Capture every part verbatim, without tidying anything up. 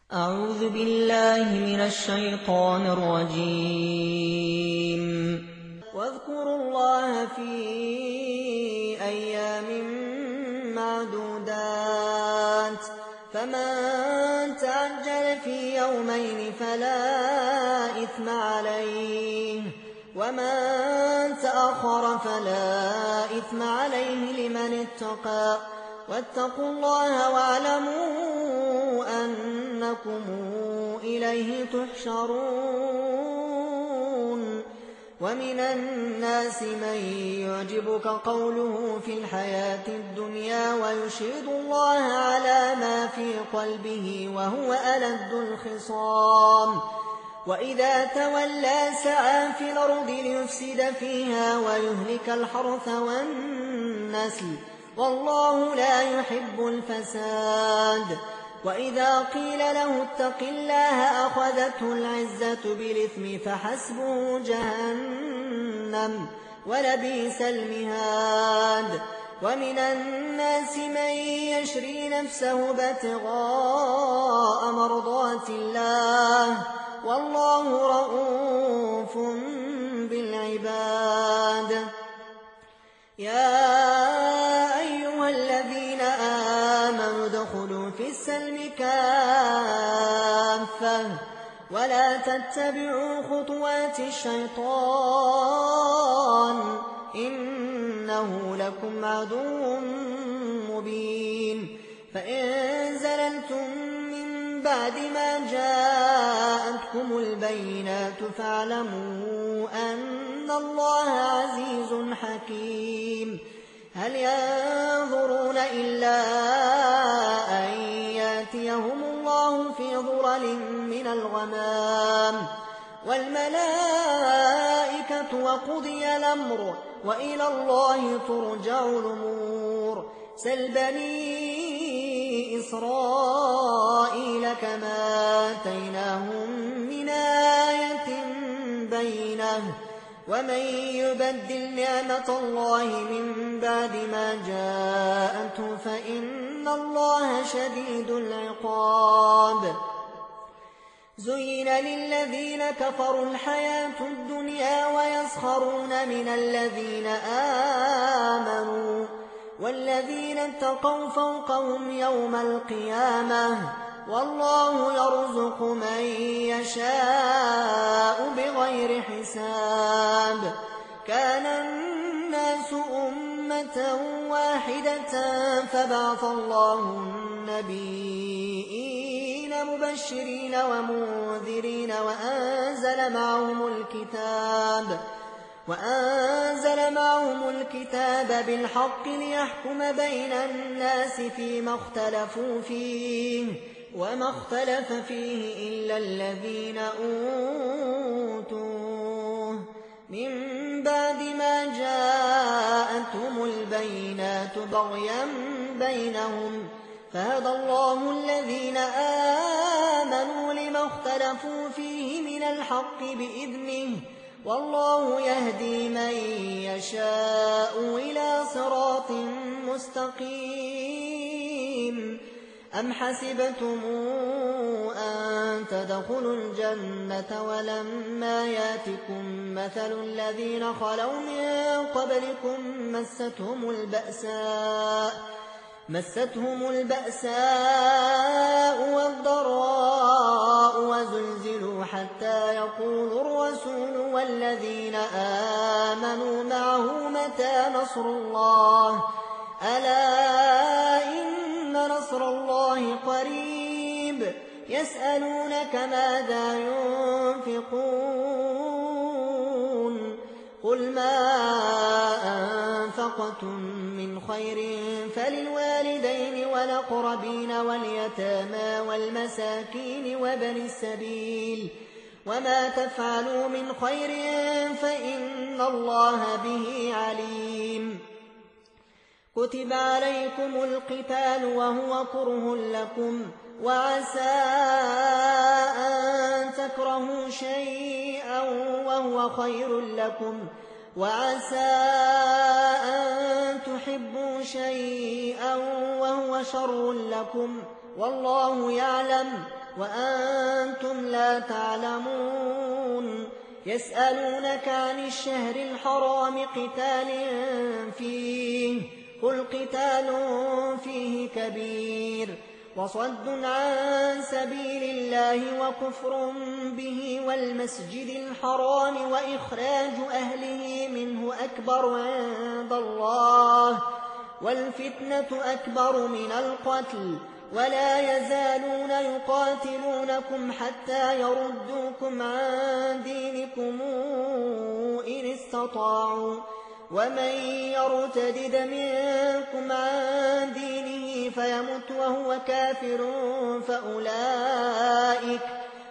أعوذ بالله من الشيطان الرجيم. واذكروا الله في أيام معدودات، فمن تعجل في يومين فلا إثم عليه، ومن تأخر فلا إثم عليه لمن اتقى. واتقوا الله واعلموا أنكم إليه تحشرون. ومن الناس من يعجبك قوله في الحياة الدنيا ويشهد الله على ما في قلبه وهو ألد الخصام، وإذا تولى سعى في الأرض ليفسد فيها ويهلك الحرث والنسل، والله لا يحب الفساد. وإذا قيل له اتق الله أخذته العزة بالإثم فحسبه جهنم ولبئس المهاد. ومن الناس من يشري نفسه ابتغاء مرضات الله، والله رءوف بالعباد. يا أيها الذين آمنوا ادخلوا في السلم كافة ولا تتبعوا خطوات الشيطان، إنه لكم عدو مبين. فإن زللتم من بعد ما جاءتكم البينات فاعلموا أن الله عزيز حكيم. هل ينظرون إلا أن يأتيهم الله في ظلل من الغمام والملائكة وقضي الأمر وإلى الله ترجع الأمور. سل بني إسرائيل كما آتيناهم من آية بينة، ومن يبدل نعمة الله من بعد ما جاءته فإن الله شديد العقاب. زين للذين كفروا الحياة الدنيا ويسخرون من الذين آمنوا، والذين اتقوا فوقهم يوم القيامة، والله يرزق من يشاء بغير حساب. كان الناس أمة واحدة فبعث الله النبيين مبشرين ومنذرين وأنزل معهم الكتاب وأنزل معهم الكتاب بالحق ليحكم بين الناس فيما اختلفوا فيه، وما اختلف فيه إلا الذين أوتوه من بعد ما جاءتهم البينات بغيا بينهم، فهدى الله الذين آمنوا لما اختلفوا فيه من الحق بإذنه، والله يهدي من يشاء إلى صراط مستقيم. أم حسبتم أن تدخلوا الجنة ولما ياتكم مثل الذين خلوا من قبلكم مستهم البأساء مستهم البأساء والضراء وزلزلوا حتى يقول الرسول والذين آمنوا معه متى نصر الله، ألا إن نصر الله قريب. يسألونك ماذا ينفقون، قل ما أنفقتم من خير فللوالدين والأقربين واليتامى والمساكين وابن السبيل، وما تفعلوا من خير فإن الله به عليم. كتب عليكم القتال وهو كره لكم، وعسى أن تكرهوا شيئا وهو خير لكم، وعسى أن تحبوا شيئا وهو شر لكم، والله يعلم وأنتم لا تعلمون يسألونك عن الشهر الحرام قتال فيه قل قتال فيه كبير وصد عن سبيل الله وكفر به والمسجد الحرام وإخراج أهله منه أكبر عند الله والفتنة أكبر من القتل ولا يزالون يقاتلونكم حتى يردوكم عن دينكم إن استطاعوا ومن يرتدد منكم عن دينه فيمت وهو كافر فأولئك,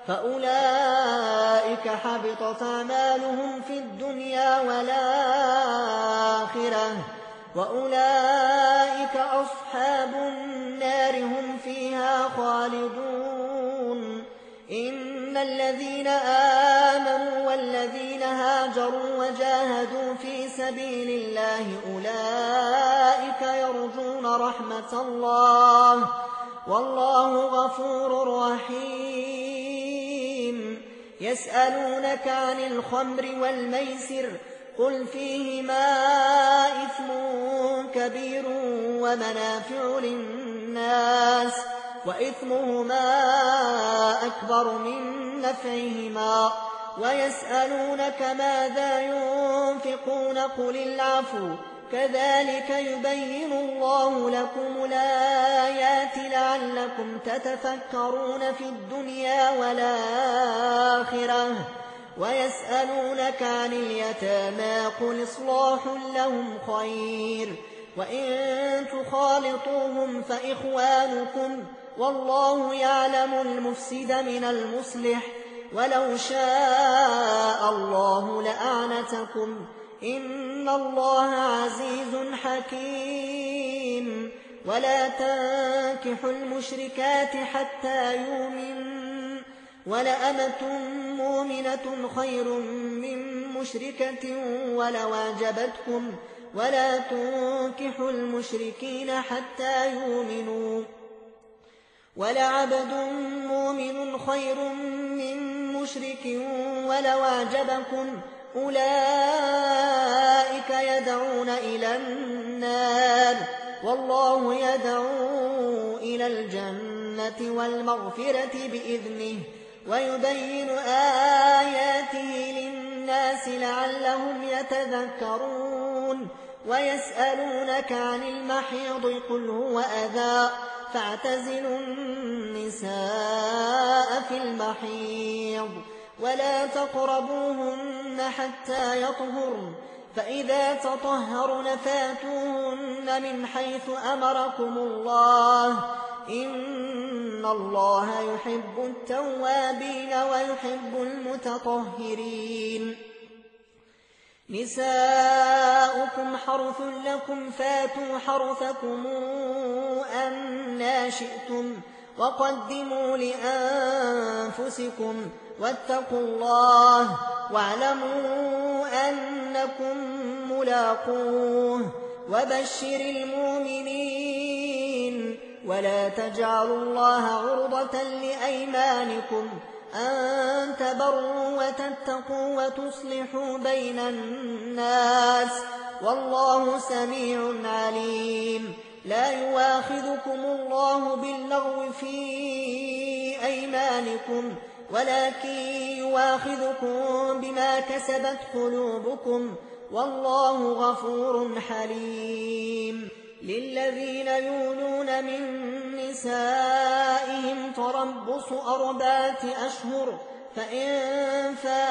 فأولئك حبطت أعمالهم في الدنيا والآخرة وأولئك أصحاب النار هم فيها خالدون إن الذين آمنوا والذين هاجروا وجاهدوا في سبيل الله أولئك يرجون رحمة الله والله غفور رحيم يسألونك عن الخمر والميسر قل فيهما إثم كبير ومنافع للناس وإثمهما أكبر من نفعهما ويسألونك ماذا ينفقون قل العفو كذلك يبين الله لكم الآيات لعلكم تتفكرون في الدنيا والآخرة ويسألونك عن اليتامى قل إصلاح لهم خير وإن تخالطوهم فإخوانكم والله يعلم المفسد من المصلح ولو شاء الله لأعنتكم إن الله عزيز حكيم ولا تنكحوا المشركات حتى يؤمنوا ولأمة مؤمنة خير من مشركة ولو أعجبتكم ولا تنكحوا المشركين حتى يؤمنوا ولعبد مؤمن خير من مشرك ولو أعجبكم أولئك يدعون إلى النار والله يدعو إلى الجنة والمغفرة بإذنه ويبين آياته للناس لعلهم يتذكرون ويسألونك عن المحيض قل هو أذى فاعتزلوا النساء في المحيض ولا تقربوهن حتى يطهرن فإذا تطهرن فاتوهن من حيث أمركم الله إن الله يحب التوابين ويحب المتطهرين نساؤكم حرث لكم فاتوا حرثكم أنى شئتم وقدموا لأنفسكم واتقوا الله واعلموا أنكم ملاقوه وبشر المؤمنين ولا تجعلوا الله عرضة لأيمانكم أن تبروا وتتقوا وتصلحوا بين الناس والله سميع عليم لا يواخذكم الله باللغو في أيمانكم ولكن يواخذكم بما كسبت قلوبكم والله غفور حليم للذين يولون من نسائهم تربص أربعة أشهر فإن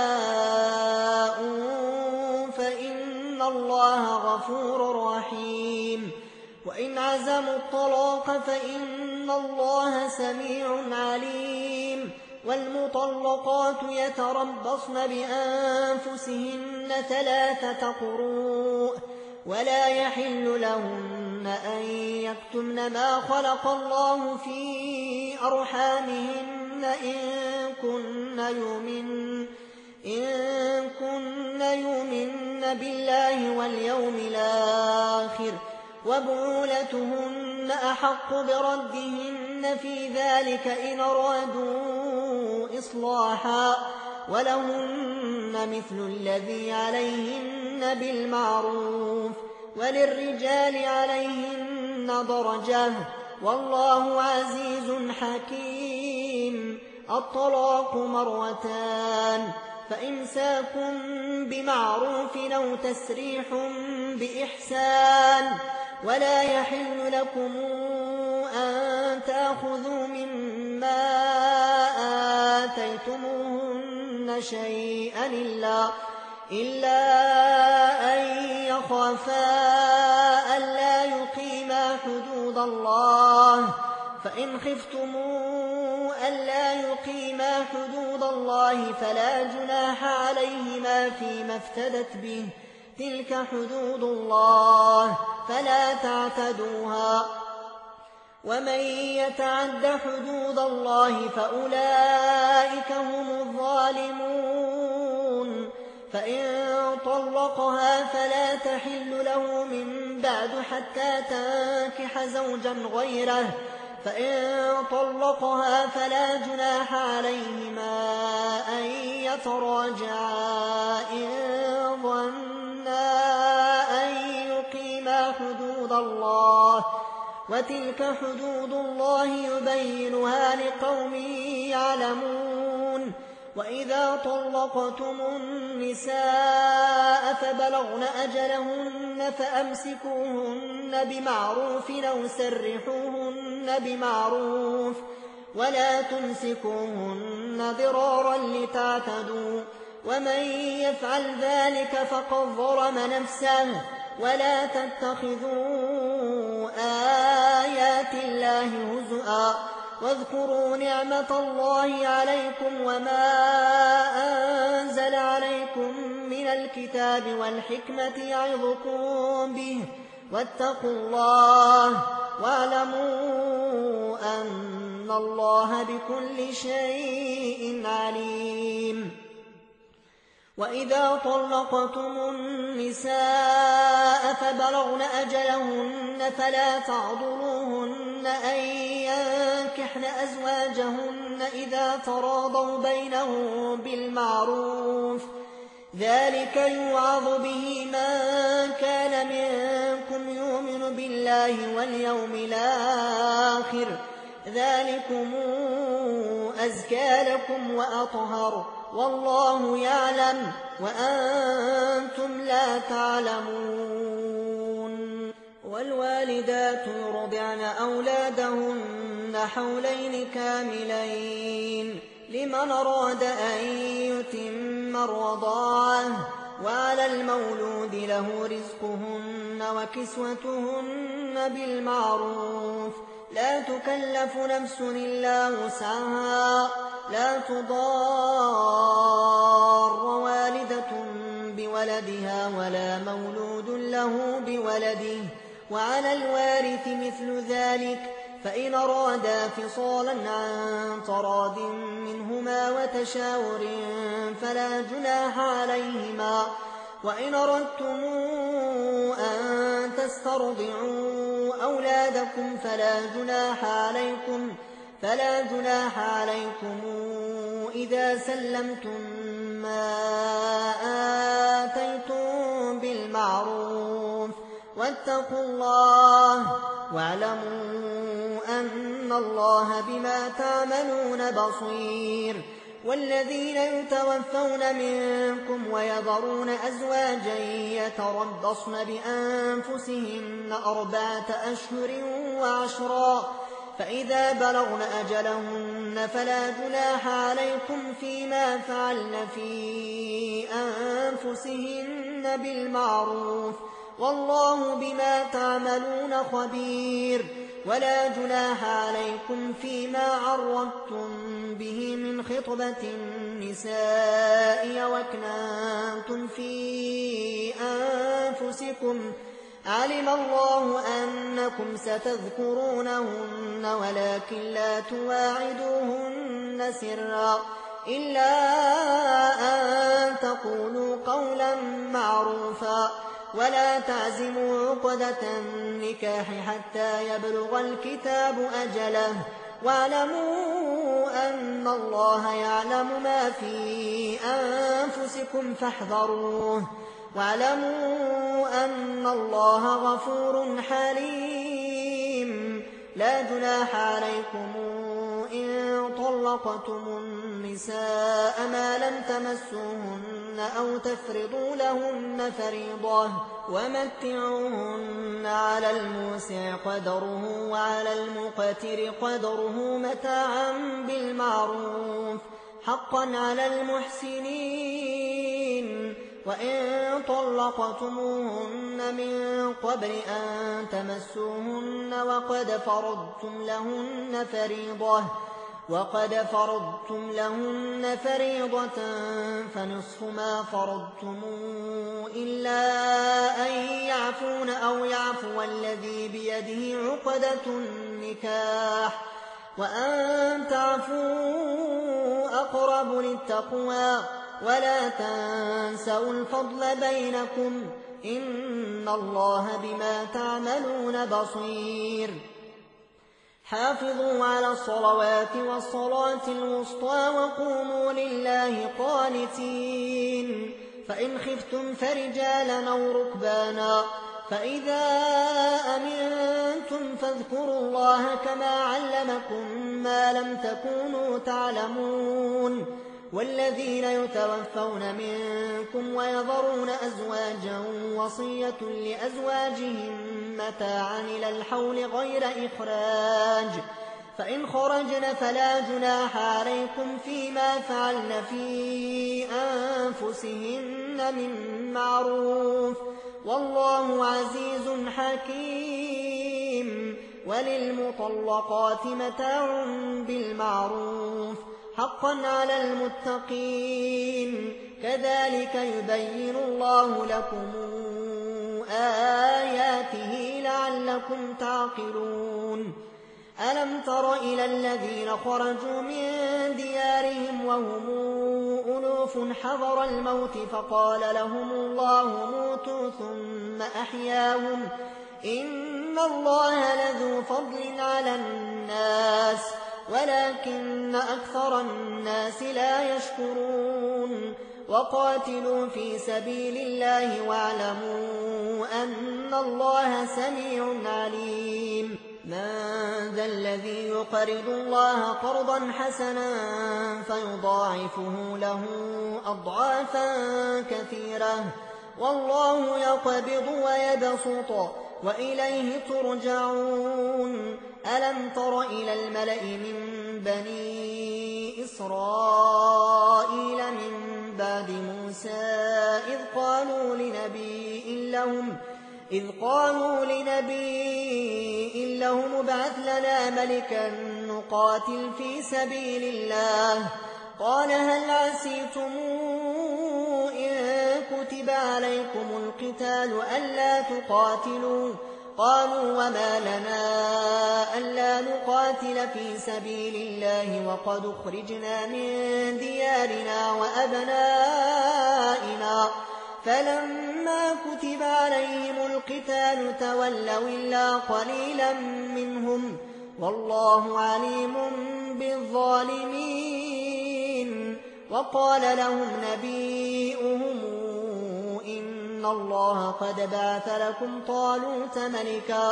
فاءوا فإن الله غفور رحيم وإن عزموا الطلاق فإن الله سميع عليم والمطلقات يتربصن بأنفسهن ثلاثة قروء ولا يحل لهن أن يكتمن ما خلق الله في أرحامهن إن كن يؤمن إن كن يؤمن بالله واليوم الآخر وبعولتهن أحق بردهن إن في ذلك إن أرادوا إصلاحا ولهن مثل الذي عليهن بالمعروف وللرجال عليهن درجة والله عزيز حكيم. الطلاق مرتان فإمساك بمعروف أو تسريح بإحسان ولا يحل لكم أن تأخذوا مما آتيتموهن شيئا إلا, إلا أن يخافا ألا يقيما حدود الله فإن خفتموا ألا يقيما حدود الله فلا جناح عليهما فيما افتدت به تلك حدود الله فلا تعتدوها ومن يتعد حدود الله فأولئك هم الظالمون. فإن طلقها فلا تحل له من بعد حتى تنكح زوجا غيره فإن طلقها فلا جناح عليهما أن يتراجعا إن ظنا أن يقيما حدود الله وتلك حدود الله يبينها لقوم يعلمون. وإذا طلقتم النساء فبلغن أجلهن فأمسكوهن بمعروف أو سرحوهن بمعروف ولا تمسكوهن ضرارا لتعتدوا ومن يفعل ذلك فقد ظلم نفسه. ولا تتخذوا آيات الله هزؤا واذكروا نعمة الله عليكم وما أنزل عليكم من الكتاب والحكمة يعظكم به واتقوا الله واعلموا أن الله بكل شيء عليم. وإذا طلقتم النساء فبلغن أجلهن فلا تعضلوهن أن ينكحن أزواجهن إذا تراضوا بينهم بالمعروف ذلك يوعظ به من كان منكم يؤمن بالله واليوم الآخر ذلكم أزكى لكم وأطهر والله يعلم وأنتم لا تعلمون. والوالدات يرضعن أولادهن حولين كاملين لمن أراد أن يتم الرضاعة وعلى المولود له رزقهن وكسوتهن بالمعروف لا تكلف نفس إلا وسعها لا تضار والدة بولدها ولا مولود له بولده وعلى الوارث مثل ذلك فإن أرادا فصالا عن تراض منهما وتشاور فلا جناح عليهما. وإن أردتم أن تسترضعوا أولادكم فلا جناح عليكم فلا جناح عليكم إذا سلمتم ما آتيتم بالمعروف واتقوا الله واعلموا أن الله بما تعملون بصير. والذين يتوفون منكم ويذرون أزواجا يتربصن بأنفسهن أربعة أشهر وعشرا فإذا بلغن أجلهن فلا جناح عليكم فيما فعلن في أنفسهن بالمعروف والله بما تعملون خبير. ولا جناح عليكم فيما عرضتم به من خطبة النساء وأكننتم في أنفسكم علم الله أنكم ستذكرونهن ولكن لا تواعدوهن سرا إلا أن تقولوا قولا معروفا ولا تعزموا عقدة النكاح حتى يبلغ الكتاب أجله واعلموا أن الله يعلم ما في أنفسكم فاحذروه واعلموا أن الله غفور حليم لا جناح عليكم إن طلقتم النساء ما لم تمسوهن أو تفرضوا لهن فريضة ومتعوهن على الموسع قدره وعلى المقتر قدره متاعا بالمعروف حقا على المحسنين وإن طلقتموهن من قبل أن تمسوهن وقد فرضتم لهن فريضة وقد فرضتم لهن فريضة فنصف ما فرضتم إلا أن يعفون أو يعفو الذي بيده عقدة النكاح وأن تعفوا أقرب للتقوى ولا تنسوا الفضل بينكم إن الله بما تعملون بصير حافظوا على الصلوات والصلاة الوسطى وقوموا لله قانتين فإن خفتم فرجالا أو ركبانا فإذا أمنتم فاذكروا الله كما علمكم ما لم تكونوا تعلمون والذين يتوفون منكم ويذرون أزواجا وصية لأزواجهم متاعا إلى الحول غير إخراج فإن خرجن فلا جناح عليكم فيما فعلن في أنفسهن من معروف والله عزيز حكيم وللمطلقات متاع بالمعروف حقا على المتقين كذلك يبين الله لكم آياته لعلكم تعقلون ألم تر إلى الذين خرجوا من ديارهم وهم ألوف حذر الموت فقال لهم الله موتوا ثم أحياهم إن الله لذو فضل على الناس ولكن أكثر الناس لا يشكرون وقاتلوا في سبيل الله واعلموا أن الله سميع عليم من ذا الذي يقرض الله قرضا حسنا فيضاعفه له أضعافا كثيرة والله يقبض ويبسط وإليه ترجعون ألم تر إلى الملأ من بني إسرائيل من بعد موسى إذ قالوا لنبي لهم إذ قالوا لنبي لهم ابعث لنا ملكا نقاتل في سبيل الله قال هل عسيتم إن كتب عليكم القتال ألا تقاتلوا قالوا وما لنا ألا نقاتل في سبيل الله وقد أخرجنا من ديارنا وأبنائنا فلما كتب عليهم القتال تولوا إلا قليلا منهم والله عليم بالظالمين وقال لهم نبيئهم إن الله قد بعث لكم طالوت ملكا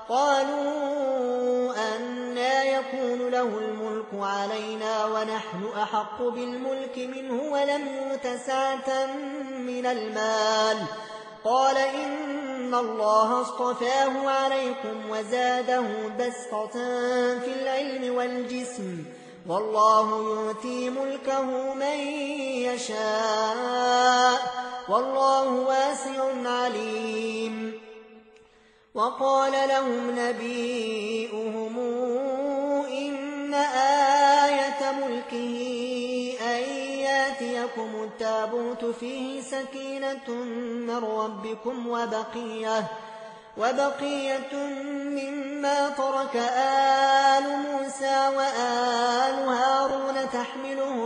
قالوا أنى يكون له الملك علينا ونحن أحق بالملك منه ولم يؤت سعة من المال قال إن الله اصطفاه عليكم وزاده بسطة في العلم والجسم والله يؤتي ملكه من يشاء والله واسع عليم وقال لهم نبيئهم إن آية ملكه أن ياتيكم التابوت فيه سكينة من ربكم وبقية وبقية مما ترك آل موسى وآل هارون تحمله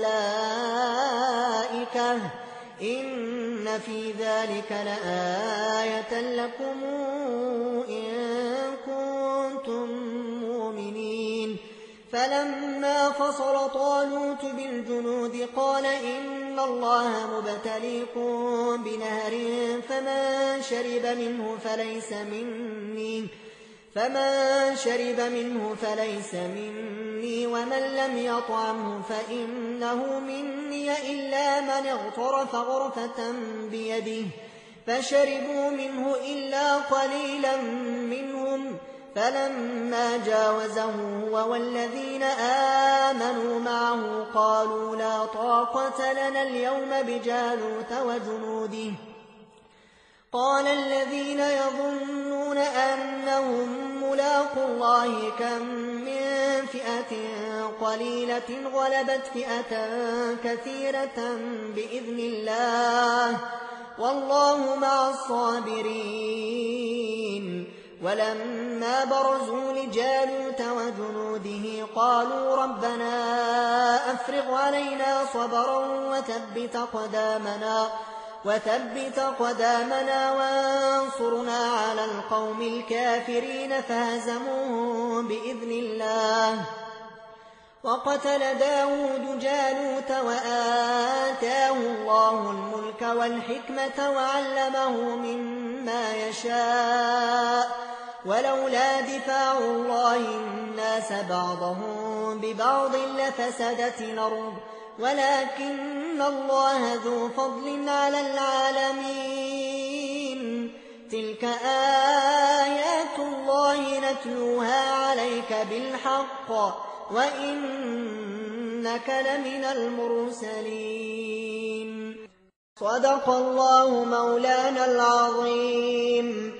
الملائكة إن في ذلك لآية لكم إن كنتم مؤمنين فلما فصل طالوت بالجنود قال إن الله مبتليكم بنهر فمن شرب منه فليس مني فمن شرب منه فليس مني ومن لم يطعمه فإنه مني إلا من اغترف غرفة بيده فشربوا منه إلا قليلا منهم فلما جاوزه هو والذين آمنوا معه قالوا لا طاقة لنا اليوم بجالوت وجنوده قال الذين يظنون أنهم ملاقوا الله كم من فئة قليلة غلبت فئة كثيرة بإذن الله والله مع الصابرين ولما برزوا لجالوت وجنوده قالوا ربنا أفرغ علينا صبرا وثبت قدامنا وثبت قدامنا وانصرنا على القوم الكافرين فهزموهم بإذن الله وقتل داود جالوت وآتاه الله الملك والحكمة وعلمه مما يشاء ولولا دفاع الله الناس بعضهم ببعض لفسدت الأرض ولكن الله ذو فضل على العالمين تلك آيات الله نتلوها عليك بالحق وإنك لمن المرسلين صدق الله مولانا العظيم.